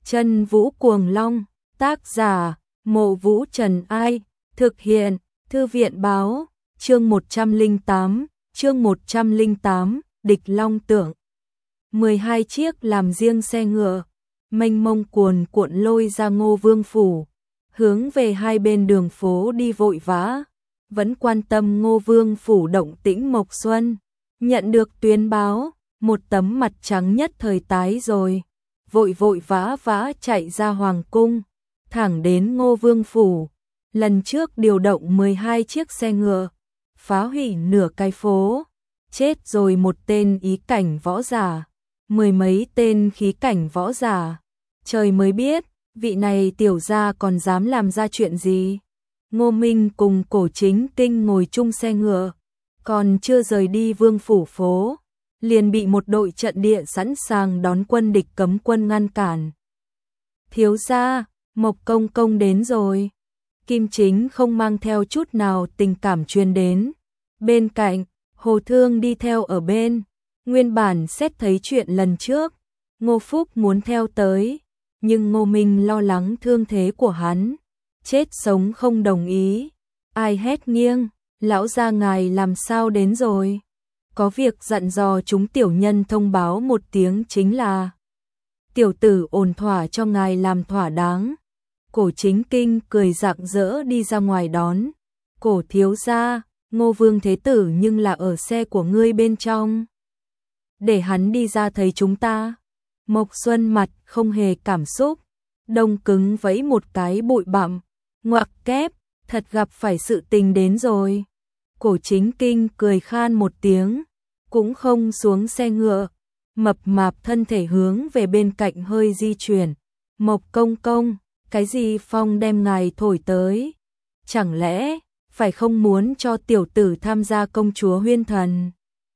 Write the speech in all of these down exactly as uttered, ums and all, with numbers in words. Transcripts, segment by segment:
Chân Vũ Cuồng Long, tác giả, Mộ Vũ Trần Ai, thực hiện, Thư viện Báo, chương một trăm lẻ tám, chương một trăm lẻ tám, Địch Long Tượng. mười hai chiếc làm riêng xe ngựa, mênh mông cuồn cuộn lôi ra Ngô Vương phủ, hướng về hai bên đường phố đi vội vã, vẫn quan tâm Ngô Vương phủ động tĩnh Mộc Xuân, nhận được tuyên báo, một tấm mặt trắng nhất thời tái rồi, vội vội vã vã chạy ra hoàng cung, thẳng đến Ngô Vương phủ, lần trước điều động mười hai chiếc xe ngựa, phá hủy nửa cái phố, chết rồi một tên ý cảnh võ giả, mười mấy tên khí cảnh võ giả, trời mới biết, vị này tiểu gia còn dám làm ra chuyện gì. Ngô Minh cùng Cổ Chính Kinh ngồi chung xe ngựa, còn chưa rời đi Vương phủ phố, liền bị một đội trận địa sẵn sàng đón quân địch cấm quân ngăn cản. Thiếu gia, Mộc công công đến rồi. Kim Chính không mang theo chút nào tình cảm truyền đến. Bên cạnh, Hồ Thương đi theo ở bên. Nguyên bản xét thấy chuyện lần trước, Ngô Phúc muốn theo tới, nhưng Ngô Minh lo lắng thương thế của hắn, chết sống không đồng ý. Ai hét nghiêng, lão gia ngài làm sao đến rồi? Có việc dặn dò chúng tiểu nhân thông báo một tiếng chính là tiểu tử ổn thỏa cho ngài làm thỏa đáng. Cổ Chính Kinh cười rạng rỡ đi ra ngoài đón. Cổ thiếu gia, Ngô Vương thế tử nhưng là ở xe của ngươi bên trong. Để hắn đi ra thấy chúng ta. Mộc Xuân mặt không hề cảm xúc, đông cứng vẫy một cái bụi bặm, ngoặc kép, thật gặp phải sự tình đến rồi. Cổ Chính Kinh cười khan một tiếng, cũng không xuống xe ngựa, mập mạp thân thể hướng về bên cạnh hơi di chuyển. Mộc công công, cái gì phong đem ngài thổi tới? Chẳng lẽ phải không muốn cho tiểu tử tham gia công chúa huyên thần?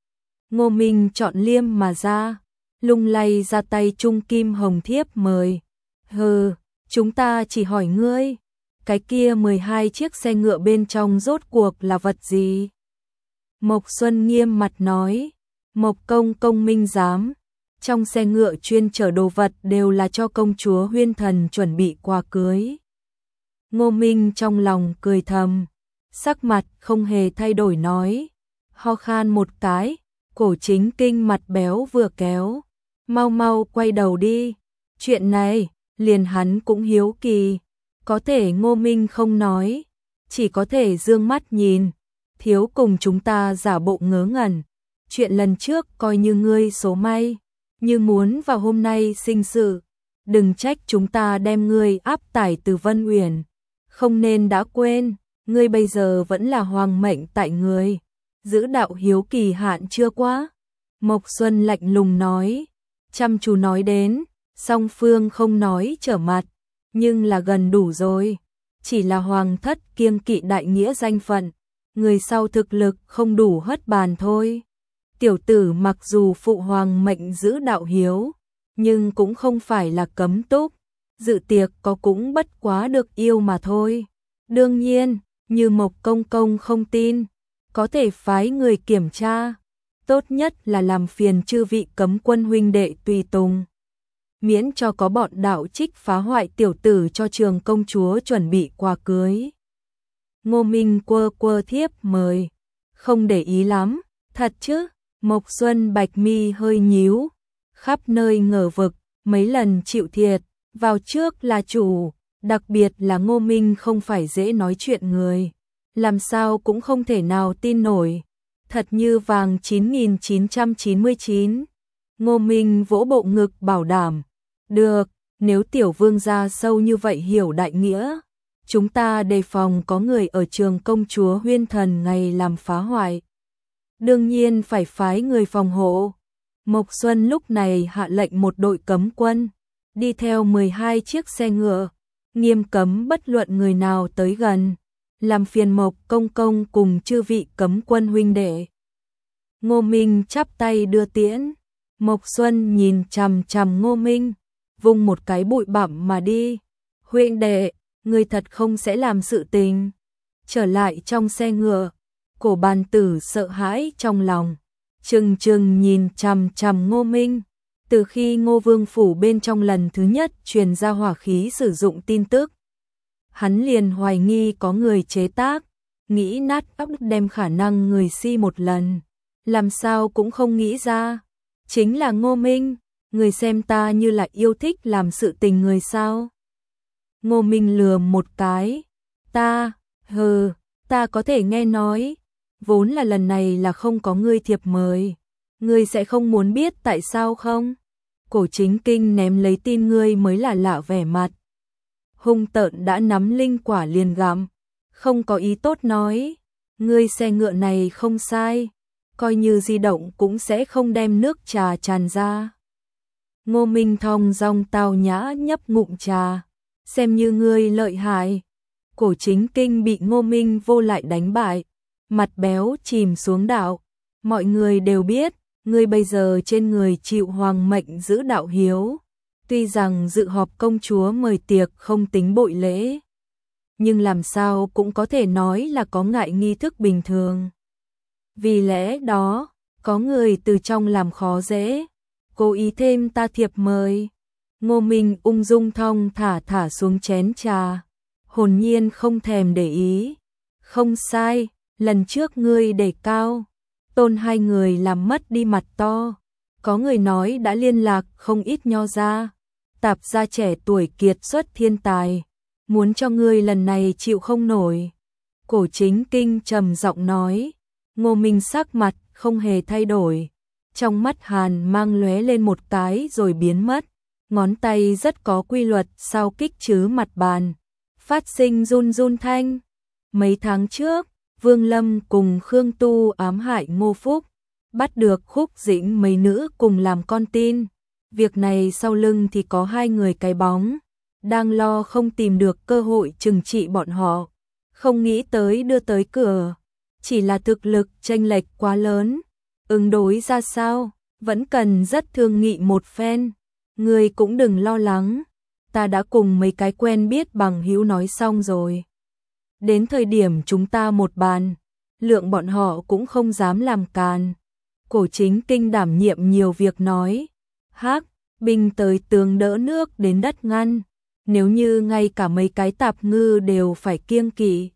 Ngô Minh chọn liêm mà ra, lung lay ra tay trung kim hồng thiếp mời. Hừ, chúng ta chỉ hỏi ngươi, cái kia mười hai chiếc xe ngựa bên trong rốt cuộc là vật gì? Mộc Xuân nghiêm mặt nói, Mộc công công minh giám, trong xe ngựa chuyên chở đồ vật đều là cho công chúa huyên thần chuẩn bị quà cưới. Ngô Minh trong lòng cười thầm, sắc mặt không hề thay đổi nói, ho khan một cái, Cổ Chính Kinh mặt béo vừa kéo, mau mau quay đầu đi, chuyện này, liền hắn cũng hiếu kỳ, có thể Ngô Minh không nói, chỉ có thể dương mắt nhìn, thiếu cùng chúng ta giả bộ ngớ ngẩn, chuyện lần trước coi như ngươi số may, như muốn vào hôm nay sinh sự, đừng trách chúng ta đem ngươi áp tải từ Vân Uyển, không nên đã quên, ngươi bây giờ vẫn là hoàng mệnh tại người, giữ đạo hiếu kỳ hạn chưa quá. Mộc Xuân lạnh lùng nói, chăm chú nói đến, song phương không nói trở mặt, nhưng là gần đủ rồi, chỉ là hoàng thất kiêng kỵ đại nghĩa danh phận, người sau thực lực không đủ hất bàn thôi. Tiểu tử mặc dù phụ hoàng mệnh giữ đạo hiếu, nhưng cũng không phải là cấm túc, dự tiệc có cũng bất quá được yêu mà thôi. Đương nhiên, như Mộc công công không tin, có thể phái người kiểm tra, tốt nhất là làm phiền chư vị cấm quân huynh đệ tùy tùng, miễn cho có bọn đạo trích phá hoại tiểu tử cho trường công chúa chuẩn bị quà cưới. Ngô Minh quơ quơ thiếp mời, không để ý lắm, thật chứ? Mộc Xuân bạch mi hơi nhíu, khắp nơi ngờ vực, mấy lần chịu thiệt, vào trước là chủ, đặc biệt là Ngô Minh không phải dễ nói chuyện người, làm sao cũng không thể nào tin nổi, thật như vàng chín nghìn chín trăm chín mươi chín. Ngô Minh vỗ bộ ngực bảo đảm, được, nếu tiểu vương gia sâu như vậy hiểu đại nghĩa, chúng ta đề phòng có người ở trường công chúa huyên thần ngày làm phá hoại. Đương nhiên phải phái người phòng hộ. Mộc Xuân lúc này hạ lệnh một đội cấm quân, đi theo mười hai chiếc xe ngựa, nghiêm cấm bất luận người nào tới gần, làm phiền Mộc công công cùng chư vị cấm quân huynh đệ. Ngô Minh chắp tay đưa tiễn, Mộc Xuân nhìn chằm chằm Ngô Minh, vung một cái bụi bặm mà đi. Huynh đệ, người thật không sẽ làm sự tình. Trở lại trong xe ngựa, Cổ Bàn Tử sợ hãi trong lòng, trừng trừng nhìn chằm chằm Ngô Minh, Từ khi Ngô Vương phủ bên trong lần thứ nhất truyền ra hỏa khí sử dụng tin tức, hắn liền hoài nghi có người chế tác, nghĩ nát óc đem khả năng người si một lần, làm sao cũng không nghĩ ra, chính là Ngô Minh, người xem ta như là yêu thích làm sự tình người sao? Ngô Minh lừa một cái, ta, hừ, ta có thể nghe nói, vốn là lần này là không có ngươi thiệp mời, ngươi sẽ không muốn biết tại sao không? Cổ Chính Kinh ném lấy tin ngươi mới là lạ vẻ mặt. Hung tợn đã nắm linh quả liền gặm, không có ý tốt nói, ngươi xe ngựa này không sai, coi như di động cũng sẽ không đem nước trà tràn ra. Ngô Minh thong dong tao nhã nhấp ngụm trà, xem như ngươi lợi hại. Cổ Chính Kinh bị Ngô Minh vô lại đánh bại, mặt béo chìm xuống đạo, mọi người đều biết, ngươi bây giờ trên người chịu hoàng mệnh giữ đạo hiếu, tuy rằng dự họp công chúa mời tiệc không tính bội lễ, nhưng làm sao cũng có thể nói là có ngại nghi thức bình thường. Vì lẽ đó, có người từ trong làm khó dễ, cố ý thêm ta thiệp mời. Ngô Minh ung dung thong thả thả xuống chén trà, hồn nhiên không thèm để ý. Không sai, lần trước ngươi để cao, tôn hai người làm mất đi mặt to. Có người nói đã liên lạc không ít nho gia, tạp gia trẻ tuổi kiệt xuất thiên tài, muốn cho ngươi lần này chịu không nổi. Cổ Chính Kinh trầm giọng nói. Ngô Minh sắc mặt không hề thay đổi, trong mắt hàn mang lóe lên một cái rồi biến mất, ngón tay rất có quy luật sau kích chứ mặt bàn, phát sinh run run thanh. Mấy tháng trước, Vương Lâm cùng Khương Tu ám hại Ngô Phúc, bắt được Khúc Dĩnh mấy nữ cùng làm con tin. Việc này sau lưng thì có hai người cái bóng, đang lo không tìm được cơ hội trừng trị bọn họ, không nghĩ tới đưa tới cửa. Chỉ là thực lực chênh lệch quá lớn, ứng đối ra sao, vẫn cần rất thương nghị một phen. Ngươi cũng đừng lo lắng, ta đã cùng mấy cái quen biết bằng hữu nói xong rồi. Đến thời điểm chúng ta một bàn, lượng bọn họ cũng không dám làm càn. Cổ Chính Kinh đảm nhiệm nhiều việc nói, hắc, binh tới tường đỡ nước đến đất ngăn, nếu như ngay cả mấy cái tạp ngư đều phải kiêng kỵ,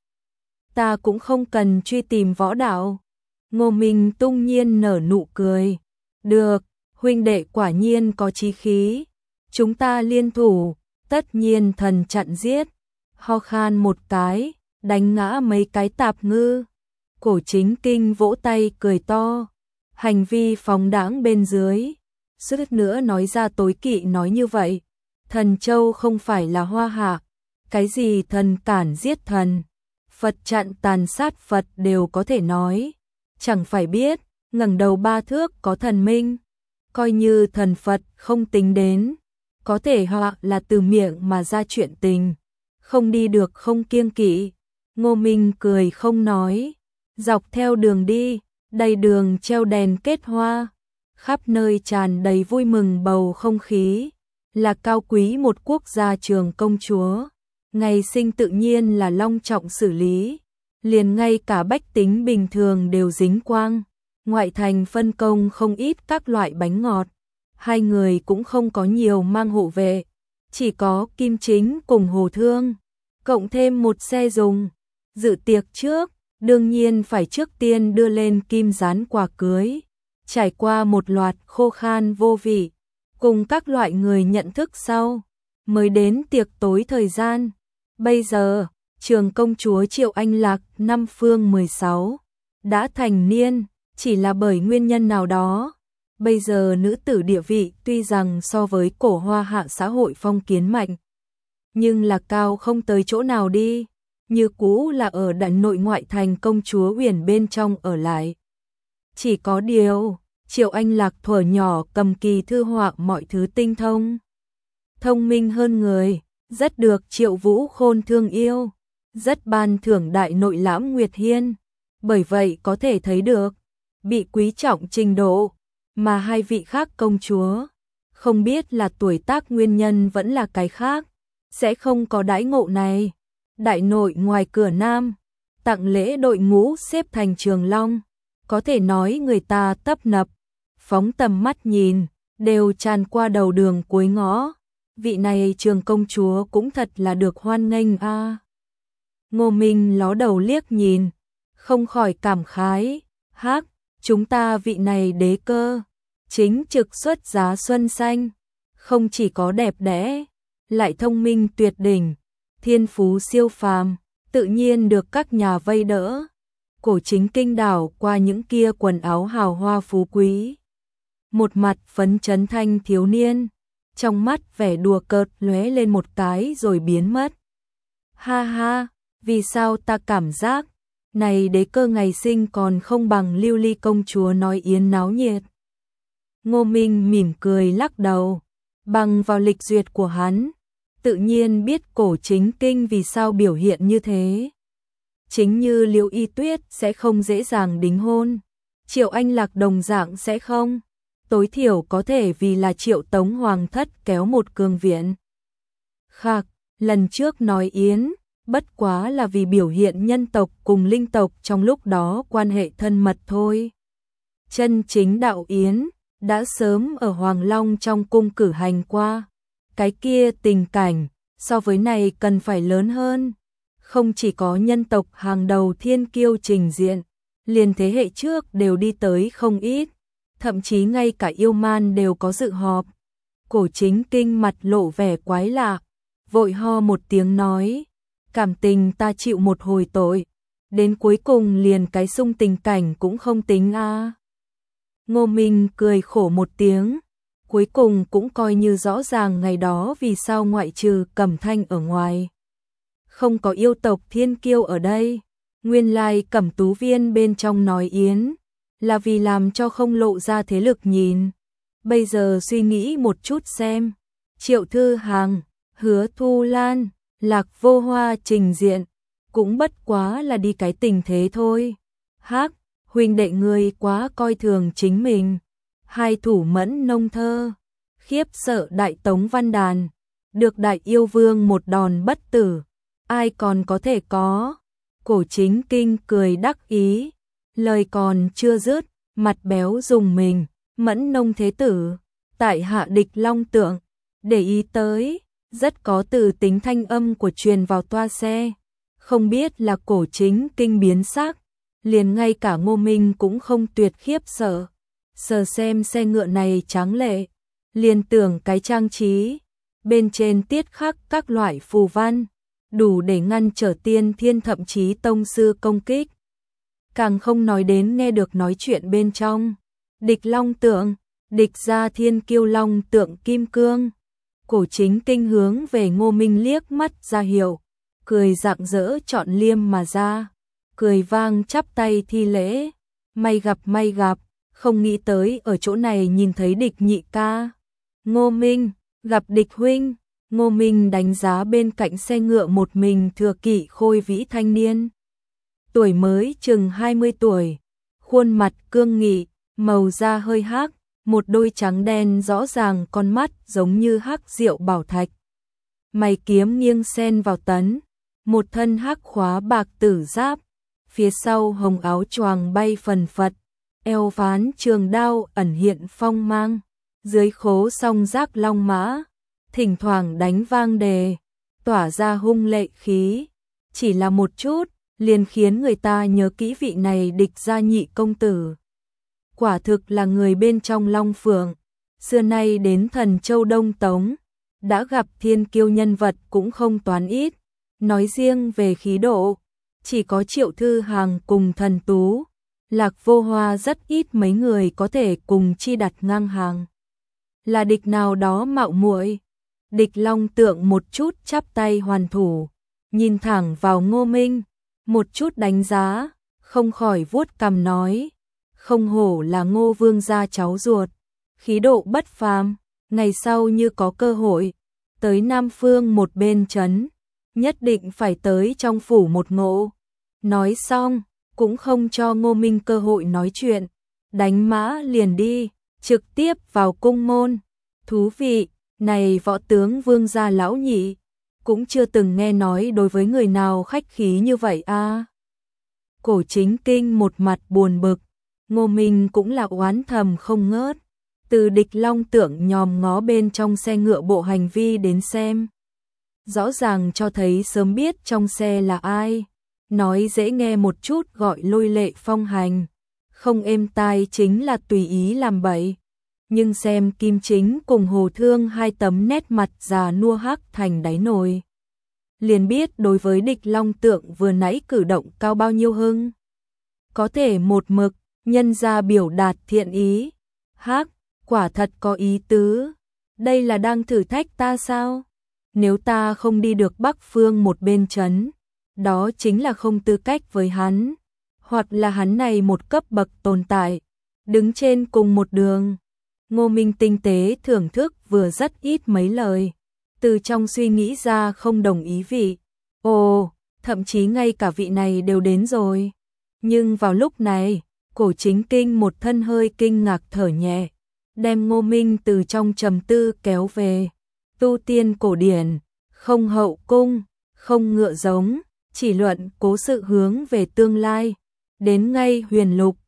ta cũng không cần truy tìm võ đạo. Ngô Minh tung nhiên nở nụ cười. Được, huynh đệ quả nhiên có chí khí. Chúng ta liên thủ, tất nhiên thần chặn giết. Ho khan một cái, đánh ngã mấy cái tạp ngư. Cổ Chính Kinh vỗ tay cười to. Hành vi phóng đãng bên dưới. Suýt nữa nói ra tối kỵ nói như vậy. Thần châu không phải là hoa hạ. Cái gì thần cản giết thần, Phật chặn tàn sát Phật đều có thể nói. Chẳng phải biết, ngẩng đầu ba thước có thần minh. Coi như thần Phật không tính đến, có thể họ là từ miệng mà ra chuyện tình. Không đi được không kiêng kỵ. Ngô Minh cười không nói. Dọc theo đường đi, đầy đường treo đèn kết hoa, khắp nơi tràn đầy vui mừng bầu không khí. Là cao quý một quốc gia trường công chúa, ngày sinh tự nhiên là long trọng xử lý, liền ngay cả bách tính bình thường đều dính quang. Ngoại thành phân công không ít các loại bánh ngọt, hai người cũng không có nhiều mang hộ vệ, chỉ có Kim Chính cùng Hồ Thương, cộng thêm một xe dùng. Dự tiệc trước, đương nhiên phải trước tiên đưa lên kim dán quà cưới, trải qua một loạt khô khan vô vị, cùng các loại người nhận thức sau, mới đến tiệc tối thời gian. Bây giờ, trường công chúa Triệu Anh Lạc năm phương mười sáu, đã thành niên, chỉ là bởi nguyên nhân nào đó. Bây giờ nữ tử địa vị tuy rằng so với cổ hoa hạ xã hội phong kiến mạnh, nhưng là cao không tới chỗ nào đi, như cũ là ở đại nội ngoại thành công chúa Uyển bên trong ở lại. Chỉ có điều, Triệu Anh Lạc thuở nhỏ cầm kỳ thư họa mọi thứ tinh thông, thông minh hơn người, rất được Triệu Vũ Khôn thương yêu, rất ban thưởng đại nội lãm Nguyệt Hiên, bởi vậy có thể thấy được, bị quý trọng trình độ, mà hai vị khác công chúa, không biết là tuổi tác nguyên nhân vẫn là cái khác, sẽ không có đãi ngộ này. Đại nội ngoài cửa nam, tặng lễ đội ngũ xếp thành trường long, có thể nói người ta tấp nập, phóng tầm mắt nhìn, đều tràn qua đầu đường cuối ngõ. Vị này Trường công chúa cũng thật là được hoan nghênh a. À. Ngô Minh ló đầu liếc nhìn, không khỏi cảm khái, hắc, chúng ta vị này đế cơ, chính trực xuất giá xuân xanh, không chỉ có đẹp đẽ, lại thông minh tuyệt đỉnh, thiên phú siêu phàm, tự nhiên được các nhà vây đỡ. Cổ Chính kinh đảo qua những kia quần áo hào hoa phú quý. Một mặt phấn chấn thanh thiếu niên, trong mắt vẻ đùa cợt lóe lên một cái rồi biến mất. Ha ha, vì sao ta cảm giác, này đế cơ ngày sinh còn không bằng Lưu Ly công chúa nói yến náo nhiệt. Ngô Minh mỉm cười lắc đầu, bằng vào lịch duyệt của hắn, tự nhiên biết Cổ Chính kinh vì sao biểu hiện như thế. Chính như Liễu Y Tuyết sẽ không dễ dàng đính hôn, Triệu Anh Lạc đồng dạng sẽ không, tối thiểu có thể vì là Triệu Tống Hoàng thất kéo một cương viện. Khạc, lần trước nói yến, bất quá là vì biểu hiện nhân tộc cùng linh tộc trong lúc đó quan hệ thân mật thôi. Chân chính đạo yến, đã sớm ở Hoàng Long trong cung cử hành qua. Cái kia tình cảnh, so với này cần phải lớn hơn. Không chỉ có nhân tộc hàng đầu thiên kiêu trình diện, liền thế hệ trước đều đi tới không ít, thậm chí ngay cả yêu man đều có dự họp. Cổ Chính kinh mặt lộ vẻ quái lạ, vội ho một tiếng nói, cảm tình ta chịu một hồi tội, đến cuối cùng liền cái sung tình cảnh cũng không tính a. À. Ngô Minh cười khổ một tiếng, cuối cùng cũng coi như rõ ràng ngày đó vì sao ngoại trừ Cẩm Thanh ở ngoài. Không có yêu tộc thiên kiêu ở đây, nguyên lai Cẩm Tú Viên bên trong nói yến, là vì làm cho không lộ ra thế lực nhìn. Bây giờ suy nghĩ một chút xem, Triệu Thư Hằng, Hứa Thu Lan, Lạc Vô Hoa trình diện, cũng bất quá là đi cái tình thế thôi. Hắc, huynh đệ người quá coi thường chính mình. Hai thủ mẫn nông thơ, khiếp sợ đại tống văn đàn, được đại yêu vương một đòn bất tử, ai còn có thể có. Cổ Chính kinh cười đắc ý, lời còn chưa dứt, mặt béo dùng mình, mẫn nông thế tử, tại hạ địch long tượng, để ý tới, rất có từ tính thanh âm của truyền vào toa xe, không biết là Cổ Chính kinh biến sắc, liền ngay cả Ngô Minh cũng không tuyệt khiếp sợ, sờ xem xe ngựa này tráng lệ, liền tưởng cái trang trí, bên trên tiết khắc các loại phù văn, đủ để ngăn trở tiên thiên thậm chí tông sư công kích. Càng không nói đến nghe được nói chuyện bên trong, địch long tượng, địch gia thiên kiêu long tượng kim cương. Cổ Chính kinh hướng về Ngô Minh liếc mắt ra hiệu, cười rạng rỡ chọn liêm mà ra, cười vang chắp tay thi lễ, may gặp may gặp, không nghĩ tới ở chỗ này nhìn thấy địch nhị ca. Ngô Minh, gặp địch huynh. Ngô Minh đánh giá bên cạnh xe ngựa một mình thừa kỵ khôi vĩ thanh niên. Tuổi mới chừng hai mươi tuổi, khuôn mặt cương nghị, màu da hơi hắc, một đôi trắng đen rõ ràng con mắt giống như hắc rượu bảo thạch. Mày kiếm nghiêng xen vào tấn, một thân hắc khóa bạc tử giáp, phía sau hồng áo choàng bay phần phật, eo ván trường đao ẩn hiện phong mang, dưới khố song giác long mã, thỉnh thoảng đánh vang đề, tỏa ra hung lệ khí, chỉ là một chút, liền khiến người ta nhớ kỹ vị này địch gia nhị công tử. Quả thực là người bên trong Long Phượng, xưa nay đến Thần Châu Đông Tống, đã gặp thiên kiêu nhân vật cũng không toán ít, nói riêng về khí độ, chỉ có Triệu Thư Hằng cùng Thần Tú, Lạc Vô Hoa rất ít mấy người có thể cùng chi đặt ngang hàng. Là địch nào đó mạo muội. Địch long tượng một chút chắp tay hoàn thủ, nhìn thẳng vào Ngô Minh, một chút đánh giá, không khỏi vuốt cằm nói, không hổ là Ngô vương gia cháu ruột, khí độ bất phàm, ngày sau như có cơ hội, tới Nam Phương một bên trấn, nhất định phải tới trong phủ một ngộ. Nói xong, cũng không cho Ngô Minh cơ hội nói chuyện, đánh mã liền đi, trực tiếp vào cung môn. Thú vị, này võ tướng vương gia lão nhị, cũng chưa từng nghe nói đối với người nào khách khí như vậy a. À. Cổ Chính kinh một mặt buồn bực, Ngô Minh cũng là oán thầm không ngớt, Từ Địch Long Tượng nhòm ngó bên trong xe ngựa bộ hành vi đến xem. Rõ ràng cho thấy sớm biết trong xe là ai. Nói dễ nghe một chút gọi lôi lệ phong hành. Không êm tai chính là tùy ý làm bậy. Nhưng xem Kim Chính cùng Hồ Thương hai tấm nét mặt già nua hắc thành đáy nồi. Liền biết đối với Địch Long Tượng vừa nãy cử động cao bao nhiêu hưng. Có thể một mực, nhân ra biểu đạt thiện ý. Hắc, quả thật có ý tứ. Đây là đang thử thách ta sao? Nếu ta không đi được Bắc Phương một bên chấn, đó chính là không tư cách với hắn. Hoặc là hắn này một cấp bậc tồn tại, đứng trên cùng một đường. Ngô Minh tinh tế thưởng thức vừa rất ít mấy lời. Từ trong suy nghĩ ra không đồng ý vị. Ồ, thậm chí ngay cả vị này đều đến rồi. Nhưng vào lúc này, Cổ Chính Kinh một thân hơi kinh ngạc thở nhẹ, đem Ngô Minh từ trong trầm tư kéo về. Tu tiên cổ điển, không hậu cung, không ngựa giống, chỉ luận cố sự hướng về tương lai. Đến ngay huyền lục,